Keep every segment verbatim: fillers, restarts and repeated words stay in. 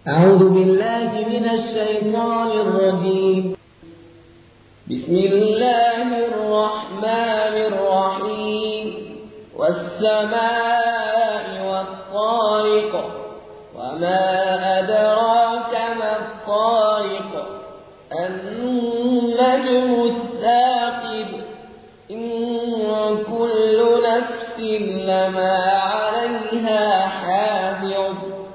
أعوذ بالله من الشيطان الرجيم. بسم الله الرحمن الرحيم. والسماء والطارق وما أدراك ما الطارق النجم الثاقب إن كل نفس لما عليها حافظ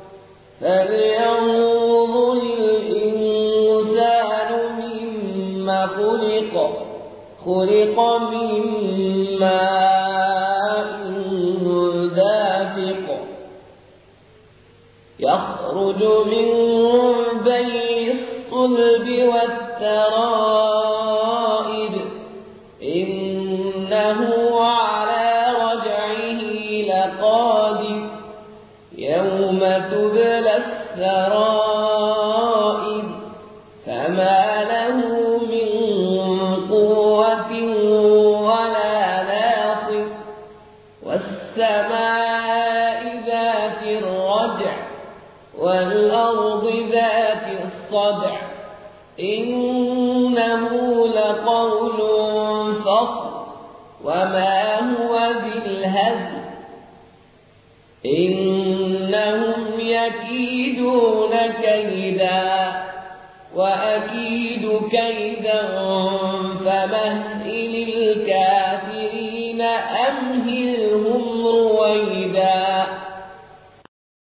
فلينظر الإنسان مما خلق خلق من ماء دافق يخرج من بين الصلب والترائب إنه على رجعه لقادر يوم تبلى السرائر فما له من قوة ولا ناصر والسماء ذات الرجع والأرض ذات الصدع إنه لقول فصل وما هو بالهزل إنهم يكيدون كيدا وأكيد كيدا فمهل الكافرين أمهلهم